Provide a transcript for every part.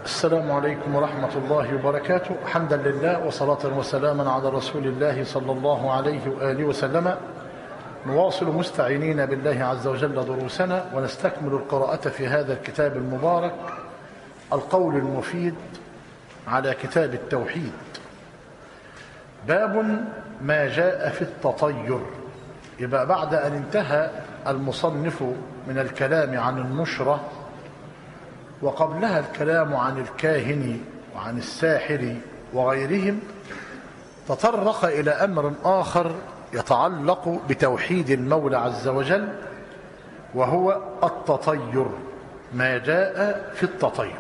السلام عليكم ورحمة الله وبركاته. حمدا لله وصلاة وسلاما على رسول الله صلى الله عليه وآله وسلم. نواصل مستعينين بالله عز وجل دروسنا ونستكمل القراءة في هذا الكتاب المبارك القول المفيد على كتاب التوحيد. باب ما جاء في التطير. يبقى بعد أن انتهى المصنف من الكلام عن النشرة وقبلها الكلام عن الكاهن وعن الساحر وغيرهم، تطرق إلى أمر آخر يتعلق بتوحيد المولى عز وجل، وهو التطير، ما جاء في التطير.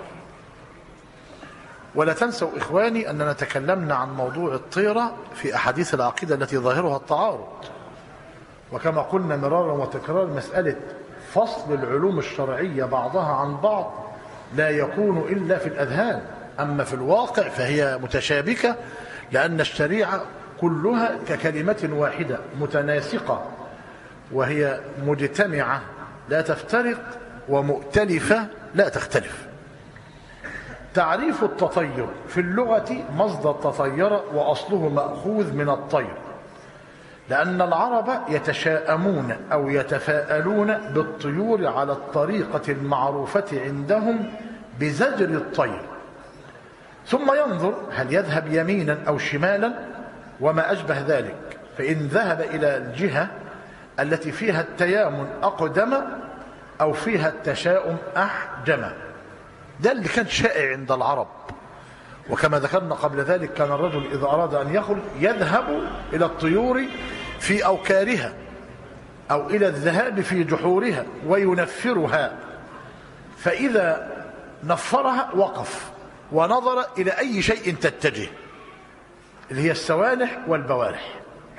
ولا تنسوا إخواني أننا تكلمنا عن موضوع الطيرة في أحاديث العقيدة التي ظاهرها التعارض، وكما قلنا مرارا وتكرارا مسألة فصل العلوم الشرعية بعضها عن بعض لا يكون إلا في الأذهان، أما في الواقع فهي متشابكة، لأن الشريعة كلها ككلمة واحدة متناسقة، وهي مجتمعة لا تفترق ومؤتلفة لا تختلف. تعريف التطير في اللغة مصدر تطير، وأصله مأخوذ من الطير، لأن العرب يتشاءمون أو يتفاءلون بالطيور على الطريقة المعروفة عندهم بزجر الطير، ثم ينظر هل يذهب يمينا أو شمالا وما أشبه ذلك، فإن ذهب إلى الجهة التي فيها التيامن أقدم أو فيها التشاؤم أحجم. ده اللي كان شائع عند العرب. وكما ذكرنا قبل ذلك كان الرجل إذا أراد أن يخرج يذهب إلى الطيور في أوكارها أو إلى الذهاب في جحورها وينفرها، فإذا نفرها وقف ونظر إلى أي شيء تتجه، اللي هي السوانح والبوارح.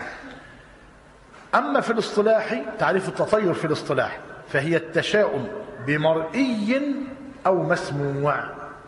أما في الاصطلاح تعريف التطير في الاصطلاح فهي التشاؤم بمرئي أو مسموع.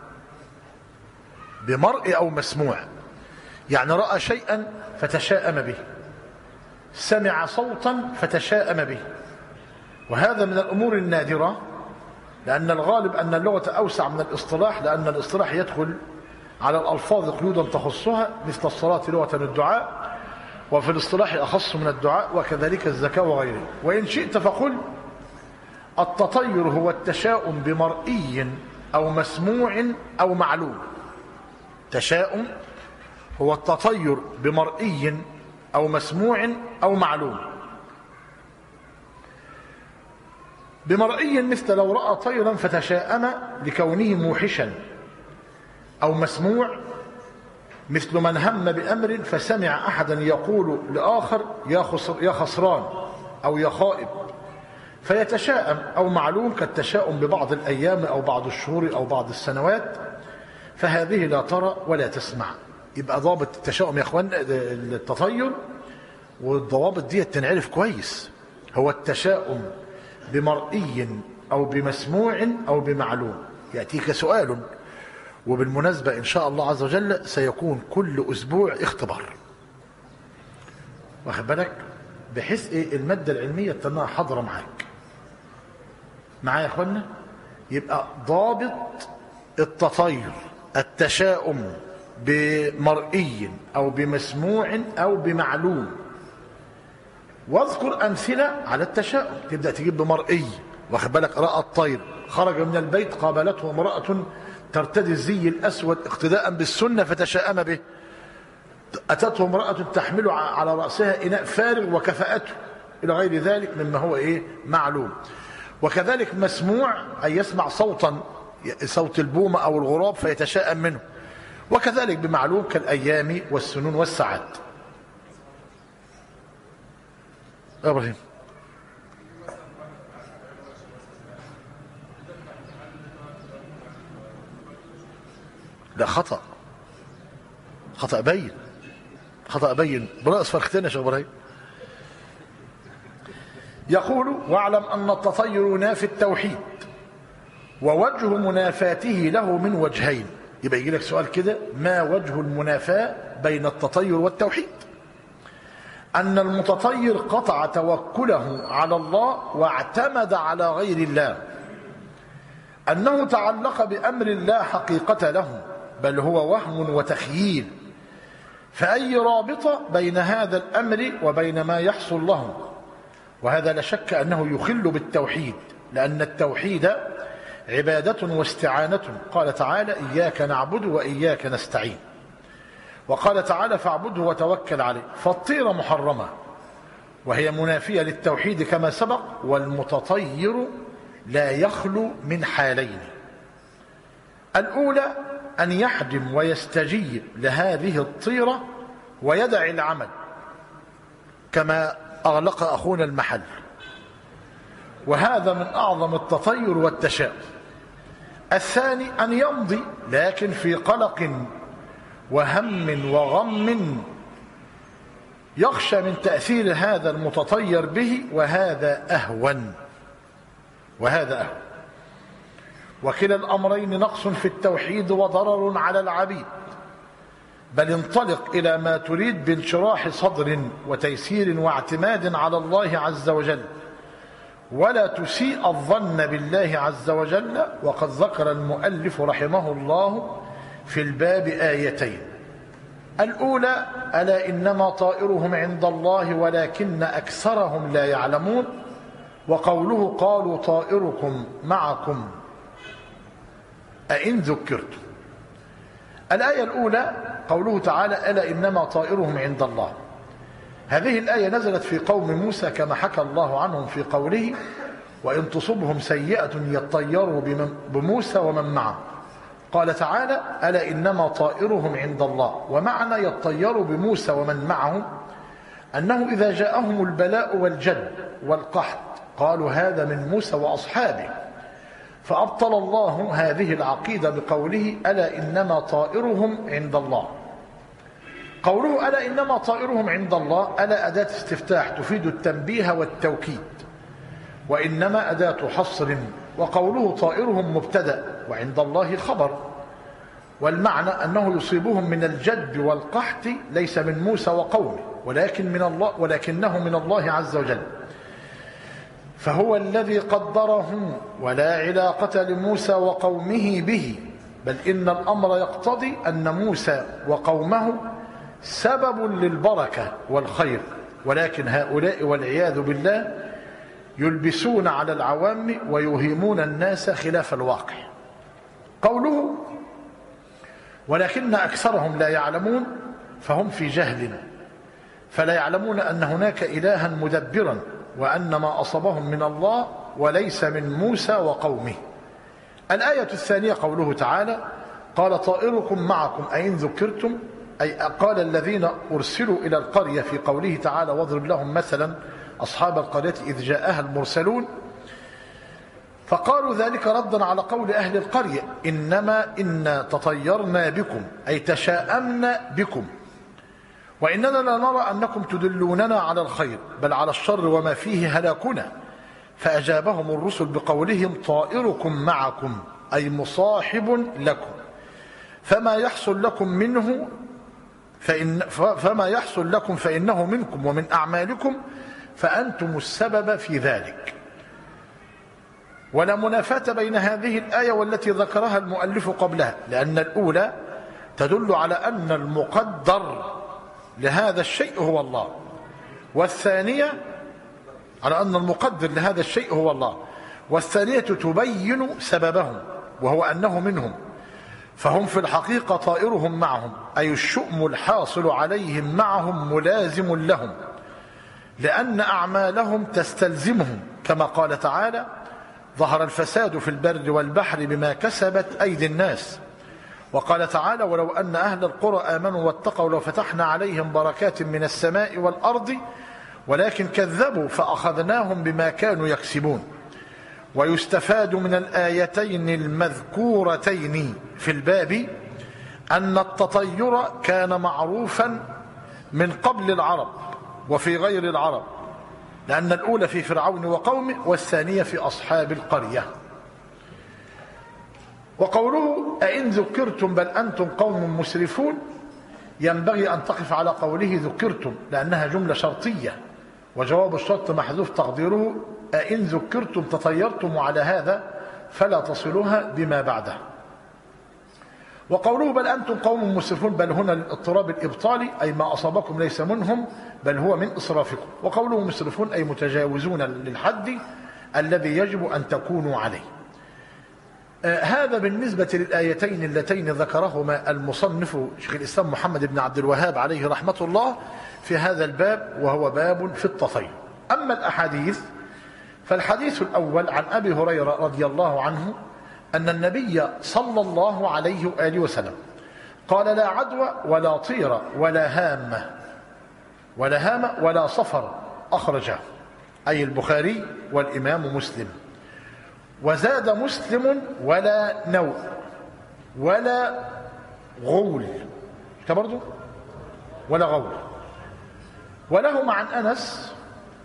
بمرئي أو مسموع، يعني رأى شيئا فتشاءم به، سمع صوتا فتشاءم به، وهذا من الأمور النادرة، لأن الغالب أن اللغة أوسع من الاصطلاح، لأن الاصطلاح يدخل على الألفاظ قيودا تخصها، مثل الصلاة لغة الدعاء، وفي الاصطلاح أخص من الدعاء، وكذلك الزكاة وغيره. وإن شئت فقل التطير هو التشاؤم بمرئي أو مسموع أو معلوم. تشاؤم هو التطير بمرئي أو مسموع أو معلوم. بمرئي مثل لو رأى طيرا فتشاءم لكونه موحشا، أو مسموع مثل من هم بأمر فسمع أحدا يقول لآخر يا خسران أو يا خائب فيتشاءم، أو معلوم كالتشاؤم ببعض الأيام أو بعض الشهور أو بعض السنوات، فهذه لا ترى ولا تسمع. يبقى ضابط التشاؤم يا اخوان التطير، والضوابط دي تنعرف كويس، هو التشاؤم بمرئي أو بمسموع أو بمعلوم. يأتيك سؤال، وبالمناسبة إن شاء الله عز وجل سيكون كل أسبوع اختبار، واخد بالك، بحيث المادة العلمية تنها حاضرة معايا يا اخوانا. يبقى ضابط التطير التشاؤم بمرئي أو بمسموع أو بمعلوم. واذكر أمثلة على التشاؤم. تبدأ تجيب بمرئي، واخد بالك، رأى الطير خرج من البيت قابلته امرأة ترتدي الزي الأسود اقتداء بالسنة فتشاءم به، أتته امرأة تحمل على رأسها إناء فارغ وكفأته، إلى غير ذلك مما هو معلوم. وكذلك مسموع أي يسمع صوتا، صوت البومة أو الغراب فيتشاءم منه، وكذلك بمعلوم كالأيام والسنون والساعات. إبراهيم لا، خطأ بين، خطأ بين برأس فرختين يا شيخ إبراهيم. يقول: واعلم أن التطير ينافي التوحيد، ووجه منافاته له من وجهين. يبقى يجي لك سؤال كده: ما وجه المنافاة بين التطير والتوحيد؟ أن المتطير قطع توكله على الله واعتمد على غير الله، أنه تعلق بأمر لا حقيقة له، بل هو وهم وتخييل، فأي رابطة بين هذا الأمر وبين ما يحصل له، وهذا لا شك أنه يخل بالتوحيد، لأن التوحيد عبادة واستعانة. قال تعالى: إياك نعبد وإياك نستعين. وقال تعالى: فاعبده وتوكل عليه. فالطيرة محرمة وهي منافية للتوحيد كما سبق، والمتطير لا يخلو من حالين: الأولى أن يحجم ويستجيب لهذه الطيرة ويدع العمل كما أغلق أخونا المحل، وهذا من أعظم التطير والتشاؤم. الثاني أن يمضي لكن في قلق وهم وغم يخشى من تأثير هذا المتطير به، وهذا أهون. وكلا الأمرين نقص في التوحيد وضرر على العبيد، بل انطلق إلى ما تريد بانشراح صدر وتيسير واعتماد على الله عز وجل، ولا تسيء الظن بالله عز وجل. وقد ذكر المؤلف رحمه الله في الباب آيتين: الأولى: ألا إنما طائرهم عند الله ولكن أكثرهم لا يعلمون. وقوله: قالوا طائركم معكم أئن ذكرتم. الآية الأولى قوله تعالى: ألا إنما طائرهم عند الله. هذه الآية نزلت في قوم موسى كما حكى الله عنهم في قوله: وإن تصبهم سيئة يطيروا بموسى ومن معه. قال تعالى: ألا إنما طائرهم عند الله. ومعنى يطيروا بموسى ومن معه أنه إذا جاءهم البلاء والجد والقحط قالوا هذا من موسى وأصحابه، فأبطل الله هذه العقيدة بقوله: ألا إنما طائرهم عند الله. قوله ألا إنما طائرهم عند الله، ألا أداة استفتاح تفيد التنبيه والتوكيد، وإنما أداة حصر. وقوله طائرهم مبتدأ وعند الله خبر، والمعنى أنه يصيبهم من الجد والقحط ليس من موسى وقومه ولكنه من الله عز وجل، فهو الذي قدره، ولا علاقة لموسى وقومه به، بل إن الأمر يقتضي أن موسى وقومه سبب للبركة والخير، ولكن هؤلاء والعياذ بالله يلبسون على العوام ويوهمون الناس خلاف الواقع. قوله: ولكن أكثرهم لا يعلمون، فهم في جهل، فلا يعلمون أن هناك إلها مدبرا، وأن ما أصابهم من الله وليس من موسى وقومه. الآية الثانية قوله تعالى: قال طائركم معكم أئن ذكرتم، أي قال الذين أرسلوا إلى القرية في قوله تعالى: واضرب لهم مثلا أصحاب القرية إذ جاءها المرسلون. فقالوا ذلك ردا على قول أهل القرية: إنا تطيرنا بكم، أي تشاءمنا بكم، وإننا لا نرى أنكم تدلوننا على الخير بل على الشر وما فيه هلاكنا. فأجابهم الرسل بقولهم: طائركم معكم، أي مصاحب لكم، فما يحصل لكم فإنه منكم ومن أعمالكم، فأنتم السبب في ذلك. ولا منافاة بين هذه الآية والتي ذكرها المؤلف قبلها، لأن الأولى تدل على أن المقدر لهذا الشيء هو الله، والثانية على أن المقدر لهذا الشيء هو الله، والثانية تبين سببهم وهو أنه منهم، فهم في الحقيقة طائرهم معهم، أي الشؤم الحاصل عليهم معهم ملازم لهم، لأن أعمالهم تستلزمهم، كما قال تعالى: ظهر الفساد في البر والبحر بما كسبت أيدي الناس. وقال تعالى: ولو أن أهل القرى آمنوا واتقوا لفتحنا عليهم بركات من السماء والأرض ولكن كذبوا فأخذناهم بما كانوا يكسبون. ويستفاد من الآيتين المذكورتين في الباب أن التطير كان معروفا من قبل العرب وفي غير العرب، لأن الأولى في فرعون وقومه والثانية في أصحاب القرية. وقوله: أئن ذكرتم بل أنتم قوم مسرفون، ينبغي أن تقف على قوله ذكرتم، لأنها جملة شرطية، وجواب الشرط محذوف تقديره أئن ذكرتم تطيرتم، وعلى هذا فلا تصلها بما بعدها. وقوله بل أنتم قوم مسرفون، بل هنا للاضطراب الإبطالي، أي ما أصابكم ليس منهم بل هو من إسرافكم. وقوله مسرفون أي متجاوزون للحد الذي يجب أن تكونوا عليه. هذا بالنسبة للآيتين اللتين ذكرهما المصنف شيخ الإسلام محمد بن عبد الوهاب عليه رحمة الله في هذا الباب، وهو باب في التطير. أما الأحاديث فالحديث الأول عن أبي هريرة رضي الله عنه أن النبي صلى الله عليه وآله وسلم قال لا عدوى ولا طير ولا هامة ولا صفر، أخرجه أي البخاري والإمام مسلم. وزاد مسلم ولا نوء ولا غول، برضه ولا غول. ولهما عن أنس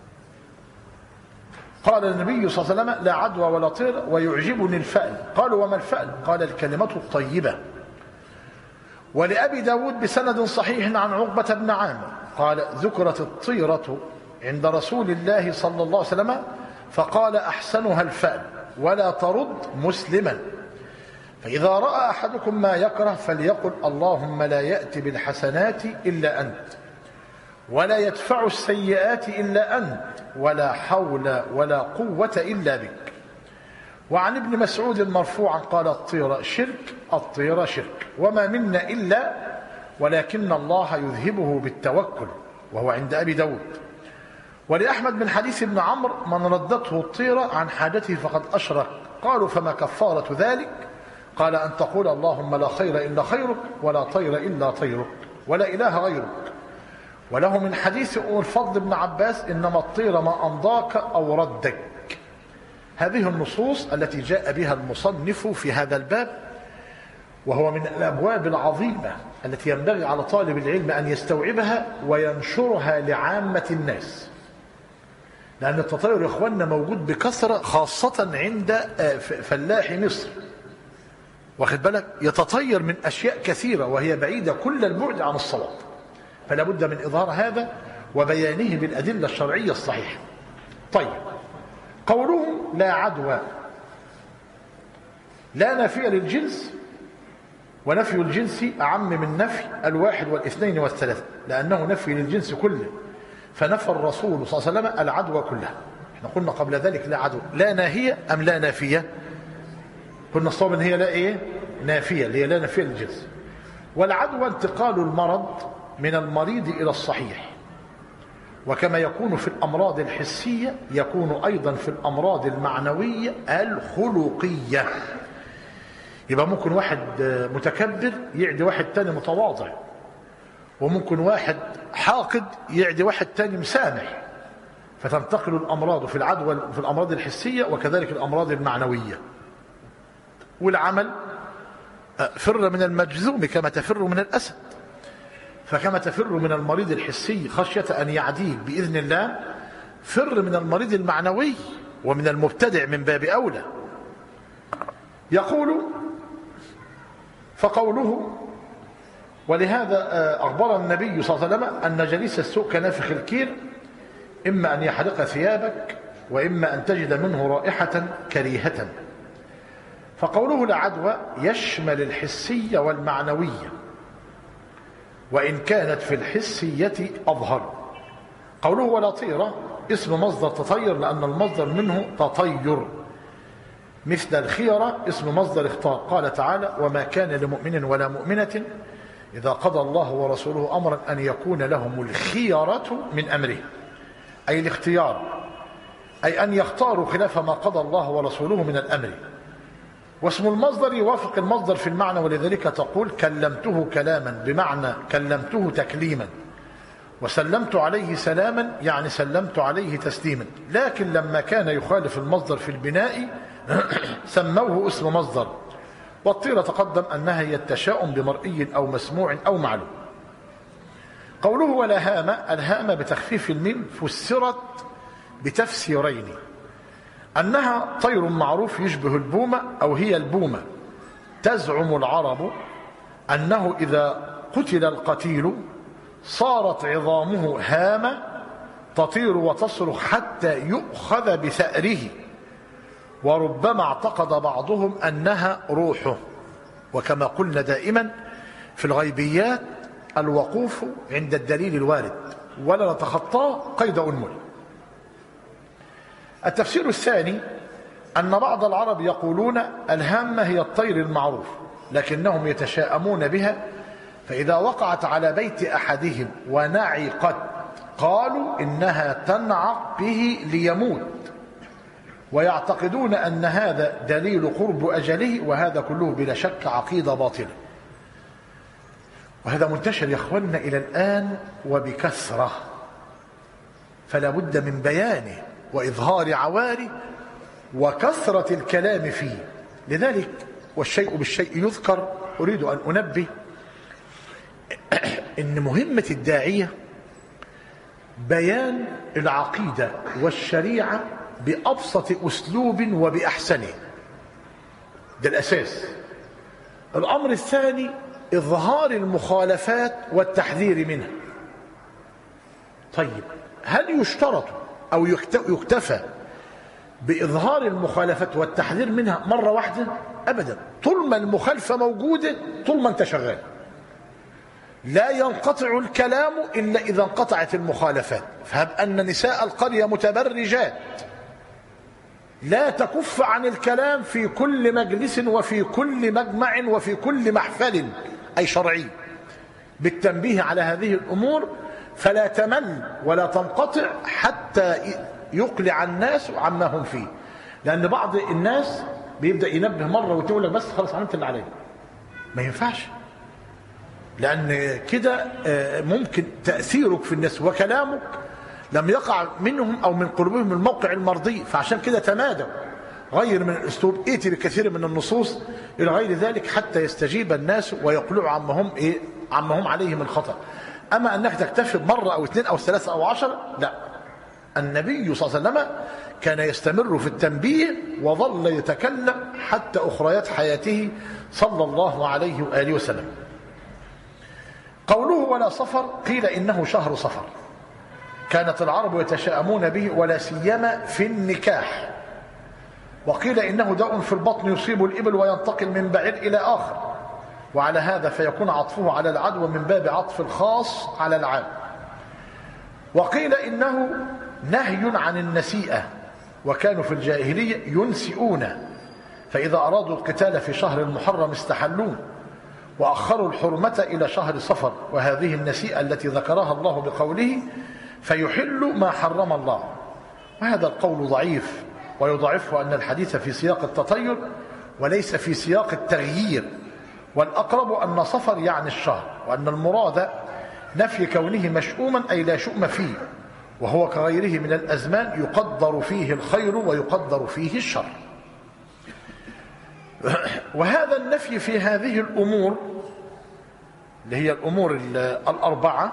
قال النبي صلى الله عليه وسلم لا عدوى ولا طير ويعجبني الفأل. قالوا وما الفأل؟ قال الكلمة الطيبة. ولأبي داود بسند صحيح عن عقبة بن عامر قال ذكرت الطيرة عند رسول الله صلى الله عليه وسلم فقال أحسنها الفأل ولا ترد مسلما. فإذا رأى أحدكم ما يكره فليقل اللهم لا يأتي بالحسنات إلا أنت ولا يدفع السيئات إلا أنت ولا حول ولا قوة إلا بك. وعن ابن مسعود مرفوعا قال الطير شرك وما منا إلا ولكن الله يذهبه بالتوكل، وهو عند أبي داود. ولأحمد من حديث ابن عمرو من ردته الطيرة عن حاجته فقد أشرك. قالوا فما كفارة ذلك؟ قال أن تقول اللهم لا خير إلا خيرك ولا طير إلا طيرك ولا إله غيرك. وله من حديث الفضل بن عباس إنما الطير ما أمضاك أو ردك. هذه النصوص التي جاء بها المصنف في هذا الباب، وهو من الأبواب العظيمة التي ينبغي على طالب العلم أن يستوعبها وينشرها لعامة الناس، لأن التطير يا إخواننا موجود بكثرة خاصة عند فلاح مصر، واخد بالك، يتطير من أشياء كثيرة وهي بعيدة كل البعد عن الصواب، فلا بد من إظهار هذا وبيانه بالأدلة الشرعية الصحيحة. طيب، قولهم لا عدوى لا نافية للجنس، ونفي الجنس أعم من نفي الواحد والاثنين والثلاثة، لأنه نفي للجنس كله، فنفى الرسول صلى الله عليه وسلم العدوى كلها. احنا قلنا قبل ذلك لا عدوى لا ناهية أم لا نافية؟ قلنا الصواب ان هي لا ايه؟ نافية، اللي هي لا نافية للجنس. والعدوى انتقال المرض من المريض إلى الصحيح، وكما يكون في الأمراض الحسية يكون أيضا في الأمراض المعنوية الخلقية. يبقى ممكن واحد متكبر يعدي واحد تاني متواضع، وممكن واحد حاقد يعدي واحد تاني مسامح، فتنتقل الأمراض في العدوى في الأمراض الحسية وكذلك الأمراض المعنوية. والعمل فر من المجذوم كما تفر من الأسد، فكما تفر من المريض الحسي خشية أن يعديك بإذن الله، فر من المريض المعنوي ومن المبتدع من باب أولى. يقول فقوله ولهذا أخبر النبي صلى الله عليه وسلم أن جليس السوء كنافخ الكير، إما أن يحرق ثيابك وإما أن تجد منه رائحة كريهة. فقوله لا عدوى يشمل الحسية والمعنوية، وإن كانت في الحسية أظهر. قوله ولا طيرة اسم مصدر تطير، لأن المصدر منه تطير، مثل الخيرة اسم مصدر اختار. قال تعالى وما كان لمؤمن ولا مؤمنة إذا قضى الله ورسوله أمرا أن يكون لهم الخيرة من أمره، أي الاختيار، أي أن يختاروا خلاف ما قضى الله ورسوله من الأمر. واسم المصدر يوافق المصدر في المعنى، ولذلك تقول كلمته كلاما بمعنى كلمته تكليما، وسلمت عليه سلاما يعني سلمت عليه تسليما. لكن لما كان يخالف المصدر في البناء سموه اسم مصدر. والطيرة تقدم أنها هي التشاؤم بمرئي أو مسموع أو معلوم. قوله ولا هامة، الهامة بتخفيف الميم فسرت بتفسيرين: أنها طير معروف يشبه البومة أو هي البومة. تزعم العرب أنه إذا قتل القتيل صارت عظامه هامة تطير وتصرخ حتى يؤخذ بثأره، وربما اعتقد بعضهم أنها روحه. وكما قلنا دائما في الغيبيات الوقوف عند الدليل الوارد ولا نتخطاه قيد أنمل. التفسير الثاني أن بعض العرب يقولون الهامة هي الطير المعروف، لكنهم يتشاءمون بها، فإذا وقعت على بيت أحدهم ونعقت قالوا إنها تنعق به ليموت، ويعتقدون أن هذا دليل قرب أجله، وهذا كله بلا شك عقيدة باطلة. وهذا منتشر يا أخوانا إلى الآن وبكثرة، فلا بد من بيانه وإظهار عواره وكثرة الكلام فيه. لذلك والشيء بالشيء يذكر، أريد أن أنبه إن مهمة الداعية بيان العقيدة والشريعة بأبسط أسلوب وبأحسنه، ده الأساس. الأمر الثاني إظهار المخالفات والتحذير منها. طيب هل يشترط أو يكتفى بإظهار المخالفات والتحذير منها مرة واحدة؟ أبدا. طول ما المخالفة موجودة طول ما أنت شغال. لا ينقطع الكلام إلا إذا انقطعت المخالفات. فهب أن نساء القرية متبرجات، لا تكف عن الكلام في كل مجلس وفي كل مجمع وفي كل محفل أي شرعي بالتنبيه على هذه الأمور، فلا تمل ولا تنقطع حتى يقلع الناس عما هم فيه. لأن بعض الناس بيبدأ ينبه مرة وتقول لك بس خلاص عملت اللي عليك. ما ينفعش، لأن كده ممكن تأثيرك في الناس وكلامك لم يقع منهم أو من قلوبهم الموقع المرضي، فعشان كده تمادوا. غير من الأسلوب، ائتي بكثير من النصوص إلى غير ذلك حتى يستجيب الناس ويقلعوا عما هم عليه من خطأ. أما أنك تكتفي بمرة أو اثنين أو ثلاثة أو 10، لا. النبي صلى الله عليه وسلم كان يستمر في التنبيه وظل يتكلم حتى أخريات حياته صلى الله عليه وآله وسلم. قوله ولا صفر، قيل إنه شهر صفر، كانت العرب يتشاءمون به ولا سيما في النكاح. وقيل إنه داء في البطن يصيب الإبل وينتقل من بعير إلى آخر، وعلى هذا فيكون عطفه على العدوى من باب عطف الخاص على العام. وقيل إنه نهي عن النسيئة، وكانوا في الجاهلية ينسئون، فإذا أرادوا القتال في شهر المحرم استحلوه وأخروا الحرمة إلى شهر صفر. وهذه النسيئة التي ذكرها الله بقوله فيحل ما حرم الله، وهذا القول ضعيف، ويضعفه أن الحديث في سياق التطير وليس في سياق التغيير. والأقرب أن صفر يعني الشهر، وأن المراد نفي كونه مشؤوما أي لا شؤم فيه، وهو كغيره من الأزمان يقدر فيه الخير ويقدر فيه الشر. وهذا النفي في هذه الأمور اللي هي الأمور الأربعة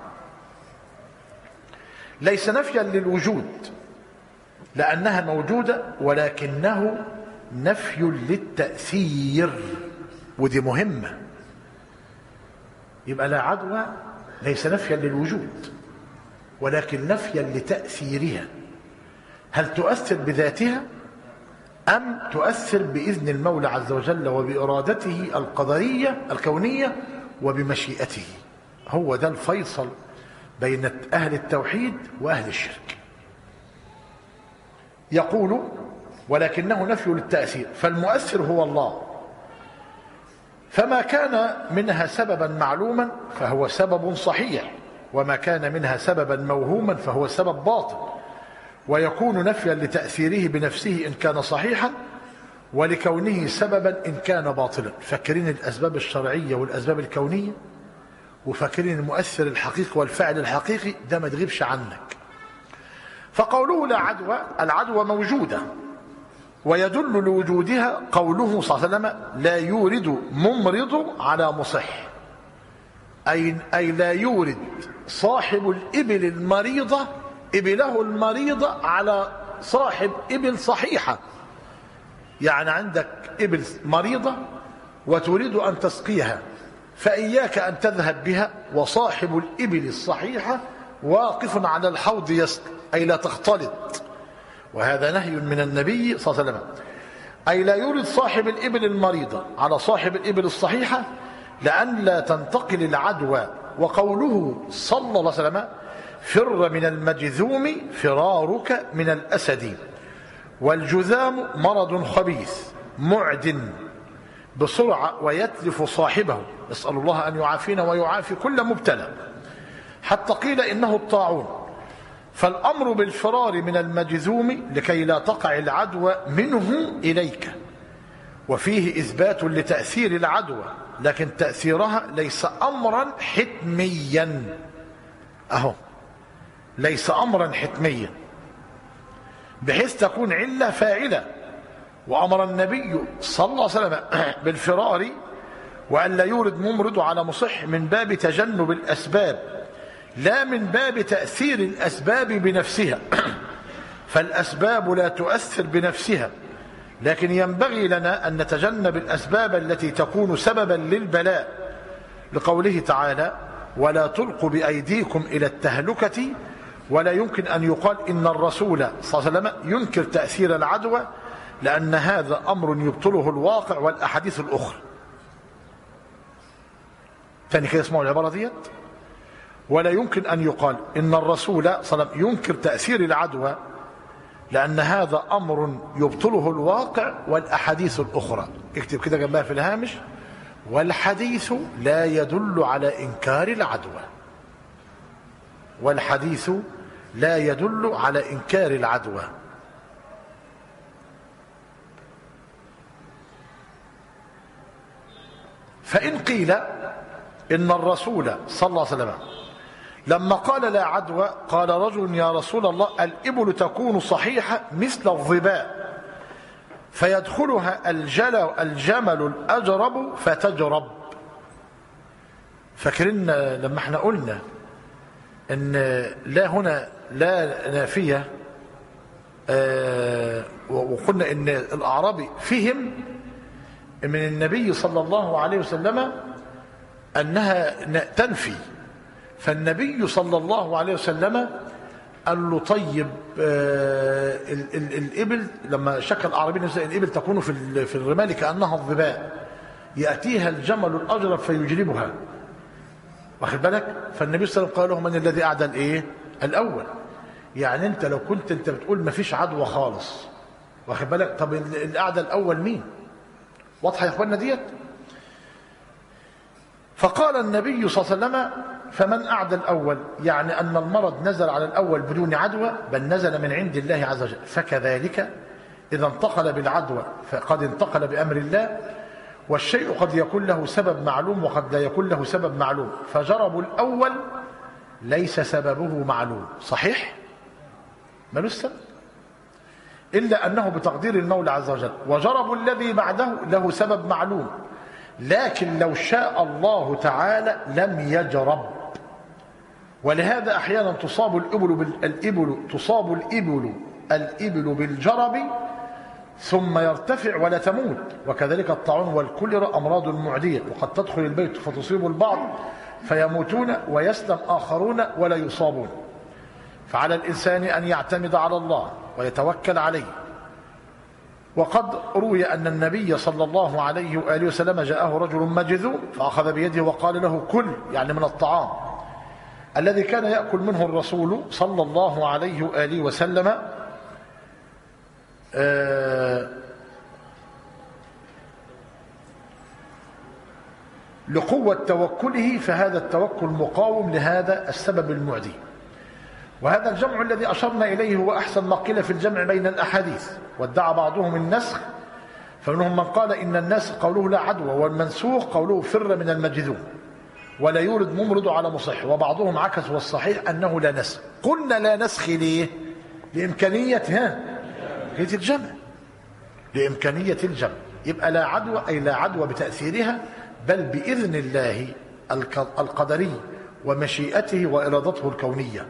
ليس نفيا للوجود لأنها موجودة، ولكنه نفي للتأثير، ودي مهمة. يبقى لا عدوى ليس نفيا للوجود ولكن نفيا لتأثيرها. هل تؤثر بذاتها أم تؤثر بإذن المولى عز وجل وبإرادته القدرية الكونية وبمشيئته؟ هو ده الفيصل بين أهل التوحيد وأهل الشرك. يقول ولكنه نفي للتأثير، فالمؤثر هو الله، فما كان منها سببا معلوما فهو سبب صحيح، وما كان منها سببا موهوما فهو سبب باطل، ويكون نفيا لتأثيره بنفسه إن كان صحيحا، ولكونه سببا إن كان باطلا. فاكرين الأسباب الشرعية والأسباب الكونية، وفاكرين المؤثر الحقيقي والفعل الحقيقي، ده ما تغيبش عنك. فقوله لا عدوى، العدوى موجودة، ويدل لوجودها قوله صلى الله عليه وسلم لا يورد ممرض على مصح، أي لا يورد صاحب الإبل المريضة إبله المريضة على صاحب إبل صحيحة. يعني عندك إبل مريضة وتريد أن تسقيها، فإياك أن تذهب بها وصاحب الإبل الصحيحة واقف على الحوض يسقي، أي لا تختلط. وهذا نهي من النبي صلى الله عليه وسلم، أي لا يورد صاحب الإبل المريضة على صاحب الإبل الصحيحة لأن لا تنتقل العدوى. وقوله صلى الله عليه وسلم فر من المجذوم فرارك من الأسد. والجذام مرض خبيث معد بسرعة ويتلف صاحبه، نسأل الله أن يعافينا ويعافي كل مبتلى، حتى قيل إنه الطاعون. فالأمر بالفرار من المجذوم لكي لا تقع العدوى منه إليك، وفيه إثبات لتأثير العدوى، لكن تأثيرها ليس أمرا حتميا، ليس أمرا حتميا بحيث تكون علة فاعلة. وأمر النبي صلى الله عليه وسلم بالفرار وأن لا يورد ممرض على مصح من باب تجنب الأسباب لا من باب تأثير الأسباب بنفسها فالأسباب لا تؤثر بنفسها، لكن ينبغي لنا أن نتجنب الأسباب التي تكون سببا للبلاء، لقوله تعالى ولا تلقوا بأيديكم إلى التهلكة. ولا يمكن أن يقال إن الرسول صلى الله عليه وسلم ينكر تأثير العدوى، لأن هذا أمر يبطله الواقع والأحاديث الأخرى. ثاني كده اسمعوا العبارة ديت، ولا يمكن أن يقال إن الرسول صلى الله عليه وسلم ينكر تأثير العدوى، لأن هذا أمر يبطله الواقع والأحاديث الأخرى. اكتب كده جنبها في الهامش والحديث لا يدل على إنكار العدوى. والحديث لا يدل على إنكار العدوى. فإن قيل إن الرسول صلى الله عليه وسلم لما قال لا عدوى قال رجل يا رسول الله الإبل تكون صحيحة مثل الظباء فيدخلها الجمل الأجرب فتجرب. فاكرين لما احنا قلنا ان لا هنا لا نافية، وقلنا ان الأعرابي فهم من النبي صلى الله عليه وسلم أنها تنفي، فالنبي صلى الله عليه وسلم قال له طيب الإبل لما شكل الأعرابي الإبل تكون في الرمال كأنها الظباء يأتيها الجمل الأجرب فيجلبها، واخد بالك؟ فالنبي صلى الله عليه وسلم قال له من الذي أعدى الإيه؟ الأول. يعني أنت لو كنت أنت بتقول ما فيش عدوى خالص، واخد بالك؟ طب اللي أعدى الأول مين؟ واضحة يا إخواننا ديت؟ فقال النبي صلى الله عليه وسلم فمن أعدى الأول، يعني أن المرض نزل على الأول بدون عدوى بل نزل من عند الله عز وجل. فكذلك إذا انتقل بالعدوى فقد انتقل بأمر الله، والشيء قد يكون له سبب معلوم وقد لا يكون له سبب معلوم، فجرب الأول ليس سببه معلوم، صحيح؟ مالوش سبب إلا أنه بتقدير المولى عز وجل، وجرب الذي بعده له سبب معلوم، لكن لو شاء الله تعالى لم يجرب. ولهذا أحيانا تصاب الإبل بالجرب ثم يرتفع ولا تموت، وكذلك الطاعون والكوليرا أمراض معدية، وقد تدخل البيت فتصيب البعض فيموتون ويسلم آخرون ولا يصابون. فعلى الإنسان أن يعتمد على الله ويتوكل عليه. وقد روي أن النبي صلى الله عليه وآله وسلم جاءه رجل مجذوم فأخذ بيده وقال له كل، يعني من الطعام الذي كان يأكل منه الرسول صلى الله عليه وآله وسلم لقوة توكله، فهذا التوكل مقاوم لهذا السبب المعدي. وهذا الجمع الذي أشرنا إليه هو أحسن ما قيل في الجمع بين الأحاديث. وادعى بعضهم النسخ، فمنهم من قال إن النسخ قوله لا عدوى، والمنسوخ قوله فر من المجذوم ولا يورد ممرض على مصح، وبعضهم عكس والصحيح أنه لا نسخ. قلنا لا نسخ ليه؟ لإمكانية الجمع، لإمكانية الجمع. يبقى لا عدوى أي لا عدوى بتأثيرها بل بإذن الله القدري ومشيئته وإرادته الكونية،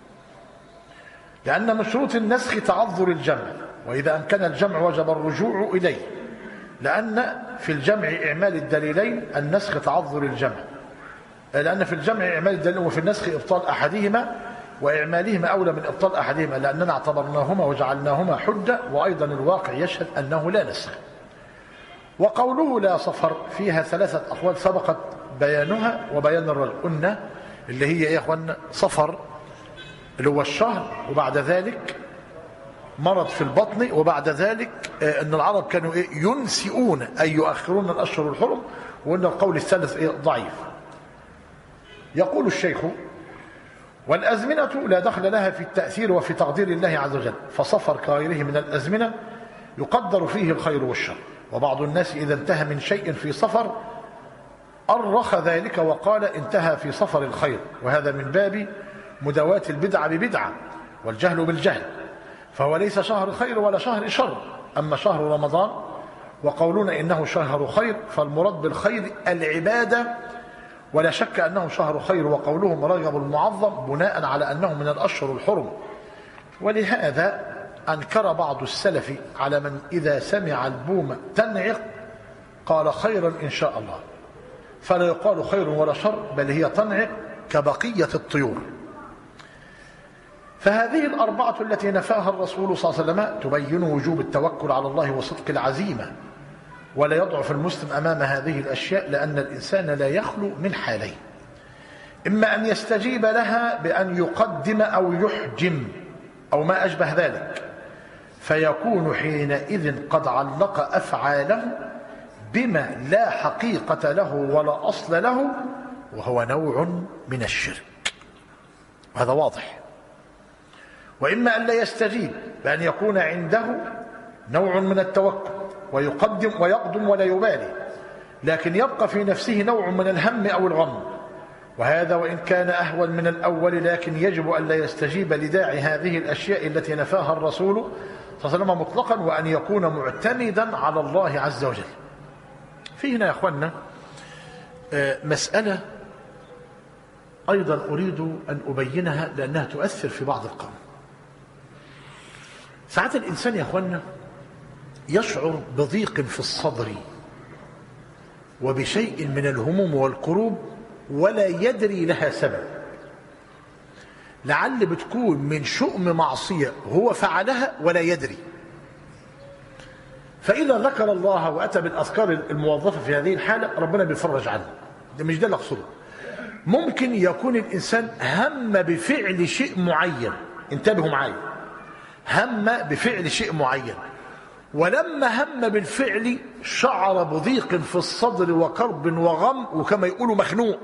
لأن من شروط النسخ تعذر الجمع، وإذا أمكن الجمع وجب الرجوع إليه، لأن في الجمع إعمال الدليلين النسخ تعذر الجمع، لأن في الجمع إعمال الدليلين وفي النسخ إبطال أحدهما، وإعمالهما أولى من إبطال أحدهما لأننا اعتبرناهما وجعلناهما حجة، وأيضا الواقع يشهد أنه لا نسخ. وقوله لا صفر فيها ثلاثة أقوال سبقت بيانها وبيان الرجل. قلنا اللي هي إيه يا أخوانا؟ صفر اللي هو الشهر، وبعد ذلك مرض في البطن، وبعد ذلك أن العرب كانوا إيه؟ ينسئون أي يؤخرون الأشهر الحرم، وأن القول الثالث إيه؟ ضعيف. يقول الشيخ: والأزمنة لا دخل لها في التأثير وفي تقدير الله عز وجل، فصفر كغيره من الأزمنة يقدر فيه الخير والشر. وبعض الناس إذا انتهى من شيء في صفر أرخ ذلك وقال انتهى في صفر الخير، وهذا من باب مداواة البدعة ببدعة والجهل بالجهل، فهو ليس شهر خير ولا شهر شر. أما شهر رمضان وقولنا إنه شهر خير فالمراد بالخير العبادة، ولا شك أنه شهر خير، وقولهم رجب المعظم بناء على أنه من الأشهر الحرم. ولهذا أنكر بعض السلف على من إذا سمع البوم تنعق قال خيرا إن شاء الله، فلا يقال خير ولا شر، بل هي تنعق كبقية الطيور. فهذه الأربعة التي نفاها الرسول صلى الله عليه وسلم تبين وجوب التوكل على الله وصدق العزيمة، ولا يضعف المسلم أمام هذه الأشياء، لأن الإنسان لا يخلو من حالين: إما أن يستجيب لها بأن يقدم أو يحجم أو ما أشبه ذلك، فيكون حينئذ قد علق أفعاله بما لا حقيقة له ولا أصل له، وهو نوع من الشرك، هذا واضح. وإما أن لا يستجيب بأن يكون عنده نوع من التوكل ويقدم ولا يبالي، لكن يبقى في نفسه نوع من الهم أو الغم، وهذا وإن كان أهون من الأول، لكن يجب أن لا يستجيب لداعي هذه الأشياء التي نفاها الرسول صلى الله عليه وسلم مطلقا، وأن يكون معتمدا على الله عز وجل. في هنا يا أخوانا مسألة أيضا أريد أن أبينها لأنها تؤثر في بعض القوم. ساعات الإنسان يا أخوانا يشعر بضيق في الصدر وبشيء من الهموم والكروب ولا يدري لها سبب، لعل بتكون من شؤم معصية هو فعلها ولا يدري، فإذا ذكر الله وأتى بالأذكار الموظفة في هذه الحالة ربنا بيفرج عنه. ده مش ده اللي أقصده. ممكن يكون الإنسان هم بفعل شيء معين، انتبهوا معي، هم بفعل شيء معين، ولما هم بالفعل شعر بضيق في الصدر وكرب وغم، وكما يقولوا مخنوق،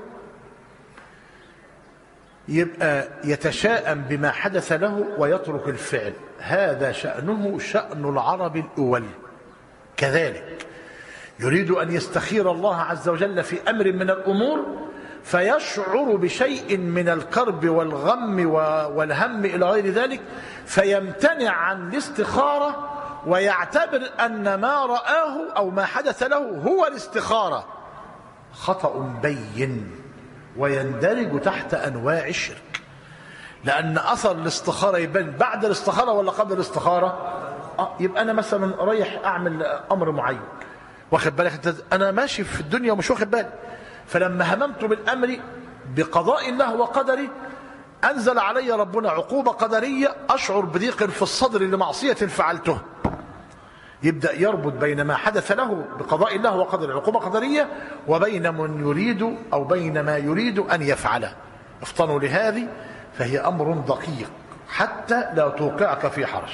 يبقى يتشاءم بما حدث له ويترك الفعل. هذا شأنه شأن العرب الأول. كذلك يريد أن يستخير الله عز وجل في أمر من الأمور، فيشعر بشيء من الكرب والغم والهم إلى غير ذلك، فيمتنع عن الاستخارة ويعتبر أن ما رآه أو ما حدث له هو الاستخارة. خطأ بين ويندرج تحت أنواع الشرك، لأن أثر الاستخارة يبان بعد الاستخارة ولا قبل الاستخارة. يبقى أنا مثلا رايح أعمل أمر معين، واخد بالك، أنا ماشي في الدنيا ومش واخد بالي، فلما هممت بالأمر بقضاء الله وقدره أنزل علي ربنا عقوبة قدرية، أشعر بضيق في الصدر لمعصية فعلته. يبدأ يربط بين ما حدث له بقضاء الله وقدره عقوبة قدرية وبين من يريد أو بين ما يريد أن يفعله. افطنوا لهذه، فهي أمر دقيق حتى لا توقعك في حرج.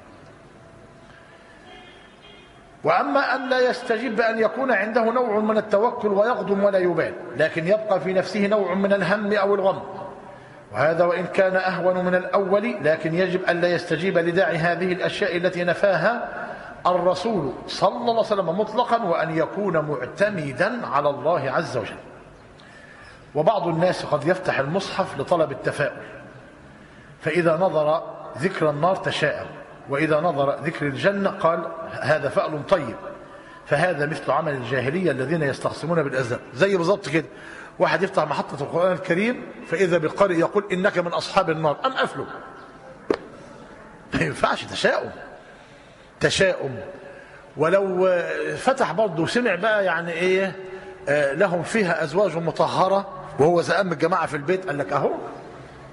وأما أن لا يستجيب بأن يكون عنده نوع من التوكل ويقدم ولا يبال، لكن يبقى في نفسه نوع من الهم أو الغم، وهذا وإن كان أهون من الأول، لكن يجب أن لا يستجيب لداعي هذه الأشياء التي نفاها الرسول صلى الله عليه وسلم مطلقا، وأن يكون معتمدا على الله عز وجل. وبعض الناس قد يفتح المصحف لطلب التفاؤل، فإذا نظر ذكر النار تشاءم، وإذا نظر ذكر الجنة قال هذا فأل طيب، فهذا مثل عمل الجاهلية الذين يستخصمون بالأذان. زي بالضبط كده واحد يفتح محطة القرآن الكريم فإذا بالقارئ يقول إنك من أصحاب النار، أم أفله. ما ينفعش، تشاؤم. ولو فتح برضه وسمع بقى يعني إيه لهم فيها أزواج مطهرة وهو زقام الجماعة في البيت، قال لك أهو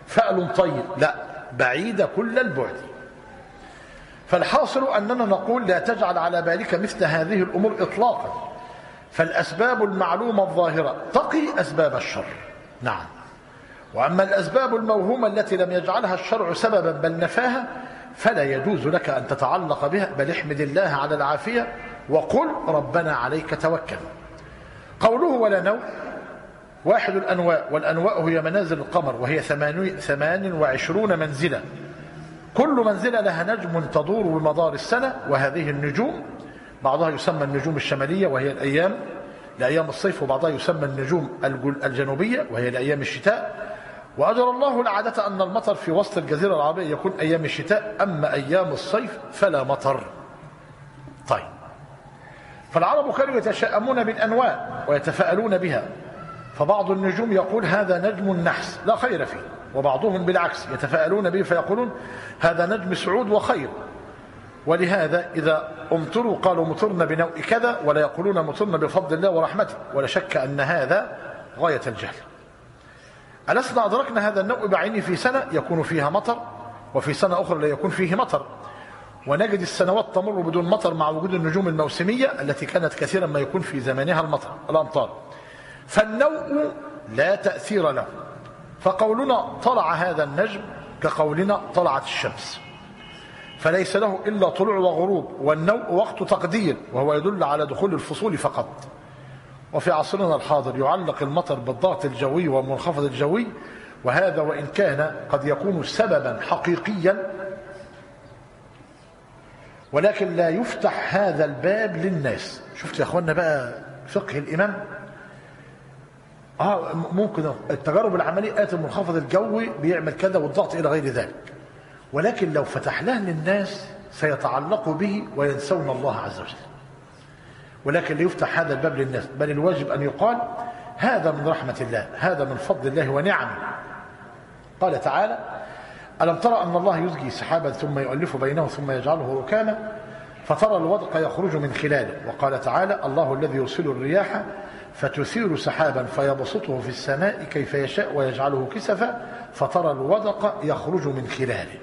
فأل طيب، لا، بعيد كل البعد. فالحاصل أننا نقول لا تجعل على بالك مثل هذه الأمور إطلاقا، فالأسباب المعلومة الظاهرة تقي أسباب الشر. نعم. وأما الأسباب الموهومة التي لم يجعلها الشرع سببا بل نفاها فلا يجوز لك أن تتعلق بها، بل احمد الله على العافية وقل ربنا عليك توكل. قوله ولا نوم واحد الأنواء، والأنواء هي منازل القمر، وهي 28 منزلة، كل منزلة لها نجم تدور بمدار السنة، وهذه النجوم بعضها يسمى النجوم الشمالية وهي لأيام الصيف، وبعضها يسمى النجوم الجنوبية وهي لأيام الشتاء. وأجر الله العادة أن المطر في وسط الجزيرة العربية يكون أيام الشتاء، أما أيام الصيف فلا مطر. طيب، فالعرب كانوا يتشائمون بالأنواء ويتفاءلون بها، فبعض النجوم يقول هذا نجم النحس لا خير فيه، وبعضهم بالعكس يتفاءلون به فيقولون هذا نجم سعود وخير. ولهذا إذا أمطروا قالوا مطرنا بنوء كذا، ولا يقولون مطرنا بفضل الله ورحمته، ولا شك أن هذا غاية الجهل. ألسنا أدركنا هذا النوء بعينه في سنة يكون فيها مطر، وفي سنة أخرى لا يكون فيه مطر، ونجد السنوات تمر بدون مطر مع وجود النجوم الموسمية التي كانت كثيرا ما يكون في زمانها الأمطار. فالنوء لا تأثير له، فقولنا طلع هذا النجم كقولنا طلعت الشمس، فليس له إلا طلوع وغروب، والنوء وقت تقدير وهو يدل على دخول الفصول فقط. وفي عصرنا الحاضر يعلق المطر بالضغط الجوي والمنخفض الجوي، وهذا وإن كان قد يكون سببا حقيقيا، ولكن لا يفتح هذا الباب للناس. شفت يا أخوانا بقى فقه الإمام؟ ممكن التجارب العملية آتي المنخفض الجوي بيعمل كذا والضغط إلى غير ذلك، ولكن لو فتحناه للناس سيتعلقوا به وينسون الله عز وجل. ولكن ليفتح هذا الباب للناس، بل الواجب أن يقال هذا من رحمة الله، هذا من فضل الله ونعمه. قال تعالى ألم ترى أن الله يزجي سحابا ثم يؤلف بينه ثم يجعله ركاما فترى الودق يخرج من خلاله. وقال تعالى الله الذي يرسل الرياح فتثير سحابا فيبسطه في السماء كيف يشاء ويجعله كسفا فترى الودق يخرج من خلاله.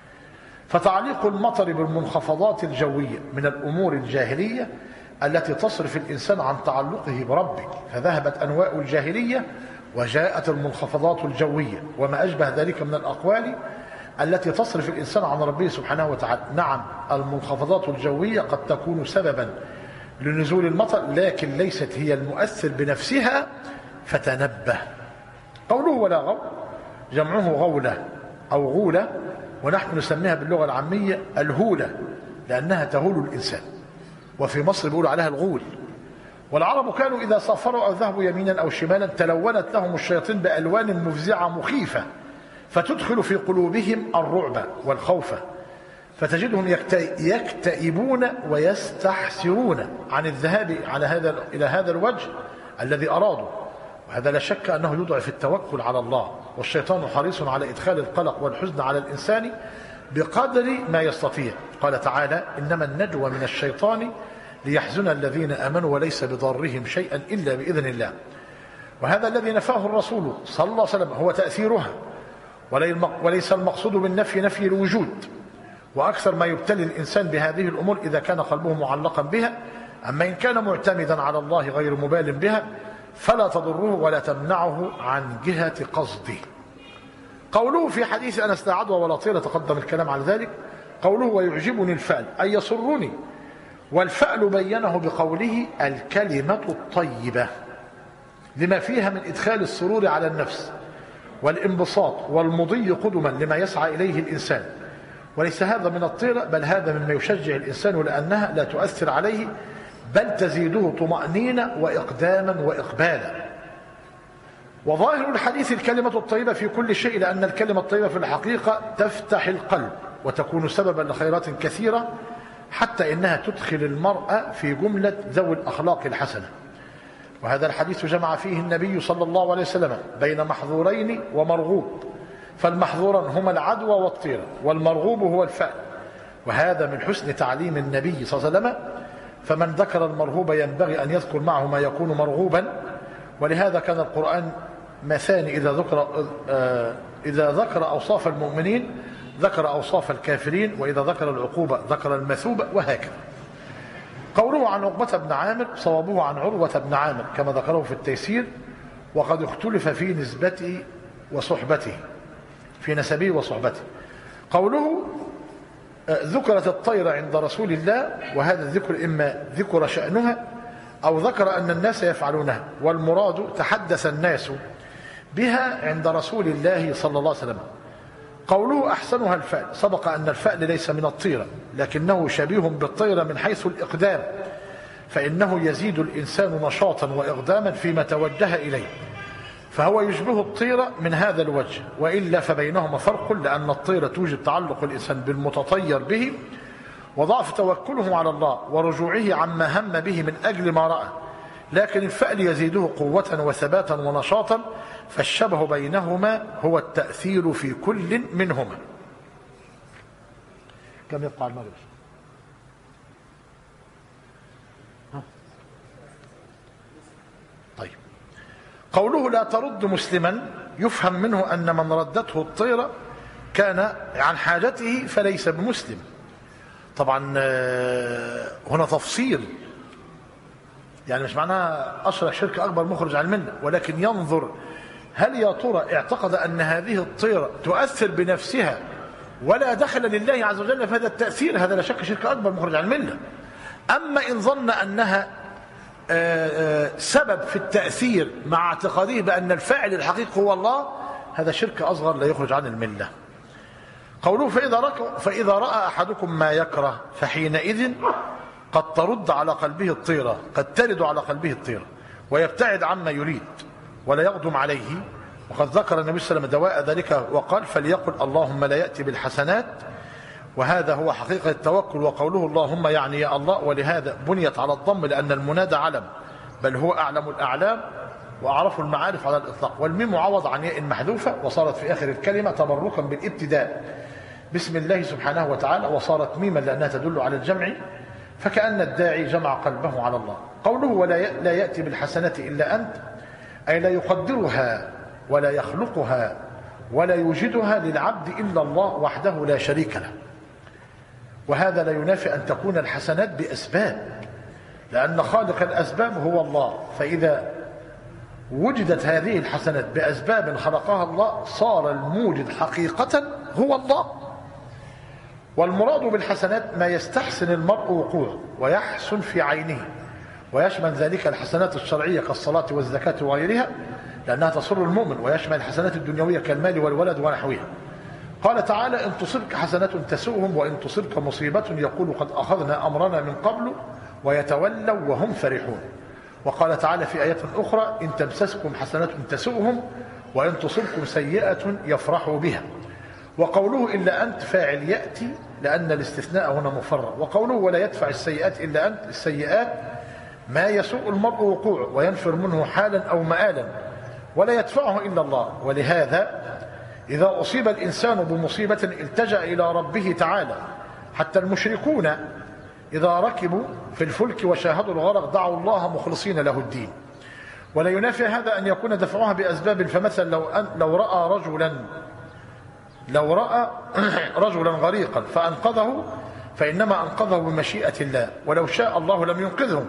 فتعليق المطر بالمنخفضات الجوية من الأمور الجاهلية التي تصرف الإنسان عن تعلقه بربه، فذهبت أنواء الجاهلية وجاءت المنخفضات الجوية وما أشبه ذلك من الأقوال التي تصرف الإنسان عن ربه سبحانه وتعالى. نعم، المنخفضات الجوية قد تكون سببا لنزول المطر، لكن ليست هي المؤثر بنفسها، فتنبه. قوله ولا غول جمعه غولة أو غولة، ونحن نسميها باللغة العامية الهولة لأنها تهول الإنسان، وفي مصر بيقولوا عليها الغول. والعرب كانوا إذا سافروا أو ذهبوا يمينا أو شمالا تلونت لهم الشياطين بألوان مفزعة مخيفة فتدخل في قلوبهم الرعب والخوف، فتجدهم يكتئبون ويستحسرون عن الذهاب إلى هذا الوجه الذي أرادوا. وهذا لا شك أنه يضعف التوكل على الله، والشيطان حريص على إدخال القلق والحزن على الإنسان بقدر ما يستطيع. قال تعالى إنما النجوى من الشيطان ليحزن الذين آمنوا وليس بضرهم شيئا إلا بإذن الله. وهذا الذي نفاه الرسول صلى الله عليه وسلم هو تأثيرها، وليس المقصود بالنفي نفي الوجود. وأكثر ما يبتلي الإنسان بهذه الأمور إذا كان قلبه معلقا بها، أما إن كان معتمدا على الله غير مبال بها فلا تضره ولا تمنعه عن جهة قصده. قوله في حديث أنس لا عدوى ولا طيرة تقدم الكلام على ذلك. قوله ويعجبني الفأل أي يسرني، والفأل بينه بقوله الكلمة الطيبة لما فيها من إدخال السرور على النفس والانبساط والمضي قدما لما يسعى إليه الإنسان. وليس هذا من الطيرة، بل هذا مما يشجع الإنسان لأنها لا تؤثر عليه بل تزيده طمأنينة وإقداما وإقبالا. وظاهر الحديث الكلمة الطيبة في كل شيء، لأن الكلمة الطيبة في الحقيقة تفتح القلب وتكون سببا لخيرات كثيرة، حتى إنها تدخل المرأة في جملة ذوي الأخلاق الحسنة. وهذا الحديث جمع فيه النبي صلى الله عليه وسلم بين محظورين ومرغوب، فالمحظوران هما العدوى والطيرة، والمرغوب هو الفأل. وهذا من حسن تعليم النبي صلى الله عليه وسلم، فمن ذكر المرغوب ينبغي أن يذكر معه ما يكون مرغوبا. ولهذا كان القرآن مثاني إذا ذكر أوصاف المؤمنين ذكر أوصاف الكافرين، وإذا ذكر العقوبة ذكر المثوبة، وهكذا. قوله عن عقبة بن عامر صوابه عن عروة بن عامر كما ذكره في التيسير، وقد اختلف في نسبته وصحبته، في نسبه وصحبته. قوله ذكرت الطير عند رسول الله، وهذا الذكر إما ذكر شأنها أو ذكر أن الناس يفعلونها، والمراد تحدث الناس بها عند رسول الله صلى الله عليه وسلم. قوله أحسنها الفأل، سبق أن الفأل ليس من الطيرة، لكنه شبيه بالطيرة من حيث الإقدام، فإنه يزيد الإنسان نشاطا وإقداما فيما توجه إليه، فهو يشبه الطيرة من هذا الوجه، وإلا فبينهما فرق، لأن الطيرة توجب تعلق الإنسان بالمتطير به وضعف توكله على الله ورجوعه عما هم به من أجل ما رأى، لكن الفأل يزيده قوة وثباتا ونشاطا، فالشبه بينهما هو التأثير في كل منهما. كم يبقى المغرب؟ طيب. قوله لا ترد مسلما، يفهم منه أن من ردته الطيرة كان عن حاجته فليس بمسلم. طبعا هنا تفصيل، يعني مش معناها أشرك شرك أكبر مخرج عن الملة، ولكن ينظر هل يا ترى اعتقد أن هذه الطيرة تؤثر بنفسها ولا دخل لله عز وجل في هذا التأثير، هذا لا شك شرك أكبر مخرج عن الملة. أما إن ظن أنها سبب في التأثير مع اعتقاده بأن الفاعل الحقيقي هو الله، هذا شرك أصغر لا يخرج عن الملة. قوله فإذا رأى أحدكم ما يكره فحينئذ قد ترد على قلبه الطيرة، قد ترد على قلبه الطيرة ويبتعد عما يريد ولا يقدم عليه. وقد ذكر النبي صلى الله عليه وسلم دواء ذلك وقال فليقل اللهم لا يأتي بالحسنات، وهذا هو حقيقة التوكل. وقوله اللهم يعني يا الله، ولهذا بنيت على الضم لأن المنادى علم، بل هو أعلم الأعلام وأعرف المعارف على الإطلاق، والميم عوض عن ياء محذوفة وصارت في آخر الكلمة تبركا بالابتداء بسم الله سبحانه وتعالى، وصارت ميما لأنها تدل على الجمع، فكأن الداعي جمع قلبه على الله. قوله لا يأتي بالحسنة إلا أنت، أي لا يقدرها ولا يخلقها ولا يوجدها للعبد إلا الله وحده لا شريك له. وهذا لا ينافي أن تكون الحسنات بأسباب، لأن خالق الأسباب هو الله، فإذا وجدت هذه الحسنات بأسباب خلقها الله صار الموجد حقيقة هو الله. والمراد بالحسنات ما يستحسن المرء وقوعه ويحسن في عينه، ويشمل ذلك الحسنات الشرعية كالصلاة والزكاة وغيرها لأنها تسر المؤمن، ويشمل الحسنات الدنيوية كالمال والولد ونحوها. قال تعالى إن تصبك حسنة تسؤهم وإن تصبك مصيبة يقول قد أخذنا أمرنا من قبل ويتولوا وهم فرحون. وقال تعالى في آية أخرى إن تمسسكم حسنة تسؤهم وإن تصبكم سيئة يفرحوا بها. وقوله إلا أنت فاعل يأتي لأن الاستثناء هنا مفرغ. وقوله ولا يدفع السيئات إلا أنت، السيئات ما يسوء المرء وقوعه وينفر منه حالا أو مآلا، ولا يدفعه إلا الله. ولهذا إذا أصيب الإنسان بمصيبة التجأ إلى ربه تعالى، حتى المشركون إذا ركبوا في الفلك وشاهدوا الغرق دعوا الله مخلصين له الدين. ولا ينافي هذا أن يكون دفعها بأسباب، فمثلا لو رأى رجلا غريقا فأنقذه فإنما أنقذه بمشيئة الله، ولو شاء الله لم ينقذه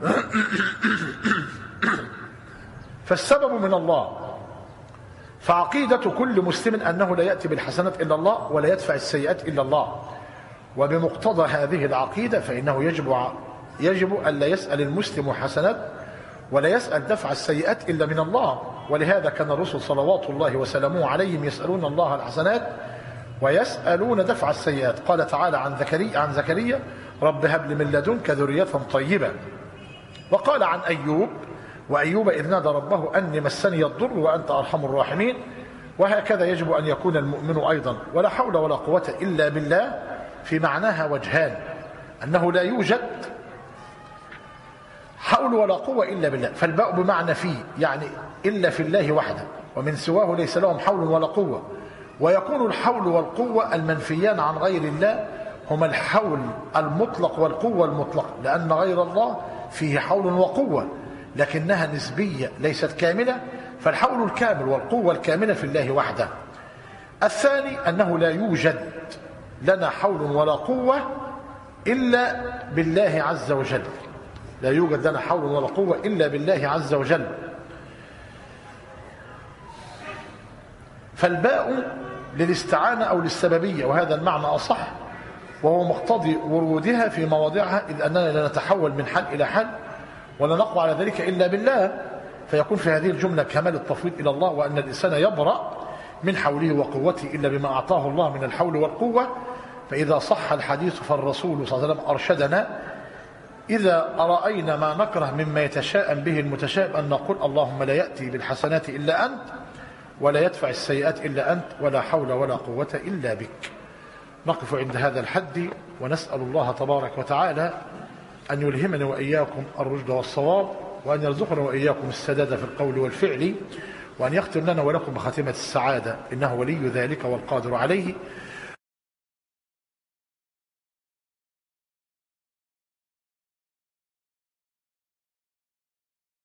فالسبب من الله. فعقيدة كل مسلم أنه لا يأتي بالحسنات إلا الله ولا يدفع السيئات إلا الله. وبمقتضى هذه العقيدة فإنه يجب أن لا يسأل المسلم حسنات ولا يسأل دفع السيئات إلا من الله. ولهذا كان الرسل صلوات الله وسلامه عليهم يسألون الله الحسنات ويسألون دفع السيئات. قال تعالى عن زكريا رب هب لي من لدنك ذرية طيبة. وقال عن أيوب وأيوب إذ نادى ربه أني مسني الضر وأنت أرحم الراحمين. وهكذا يجب أن يكون المؤمن أيضا. ولا حول ولا قوة إلا بالله في معناها وجهان، أنه لا يوجد حول ولا قوة إلا بالله، فالباء بمعنى فيه يعني إلا في الله وحده، ومن سواه ليس لهم حول ولا قوة. ويكون الحول والقوة المنفيان عن غير الله هما الحول المطلق والقوة المطلقة، لأن غير الله فيه حول وقوة لكنها نسبية ليست كاملة، فالحول الكامل والقوة الكاملة في الله وحده. الثاني أنه لا يوجد لنا حول ولا قوة إلا بالله عز وجل، لا يوجد لنا حول ولا قوة إلا بالله عز وجل. فالباء للاستعانة أو للسببية، وهذا المعنى أصح وهو مقتضي ورودها في مواضعها، إذ أننا لا نتحول من حل إلى حل ولا نقوى على ذلك إلا بالله، فيكون في هذه الجملة كمال التفويض إلى الله، وأن الإنسان يبرأ من حوله وقوته إلا بما أعطاه الله من الحول والقوة. فإذا صح الحديث فالرسول صلى الله عليه وسلم أرشدنا إذا رأينا ما نكره مما يتشاءم به المتشائم أن نقول اللهم لا يأتي بالحسنات إلا أنت ولا يدفع السيئات إلا أنت ولا حول ولا قوة إلا بك. نقف عند هذا الحد ونسأل الله تبارك وتعالى أن يلهمنا وإياكم الرشد والصواب، وأن يرزقنا وإياكم السداد في القول والفعل، وأن يختم لنا ولكم بخاتمة السعادة، إنه ولي ذلك والقادر عليه.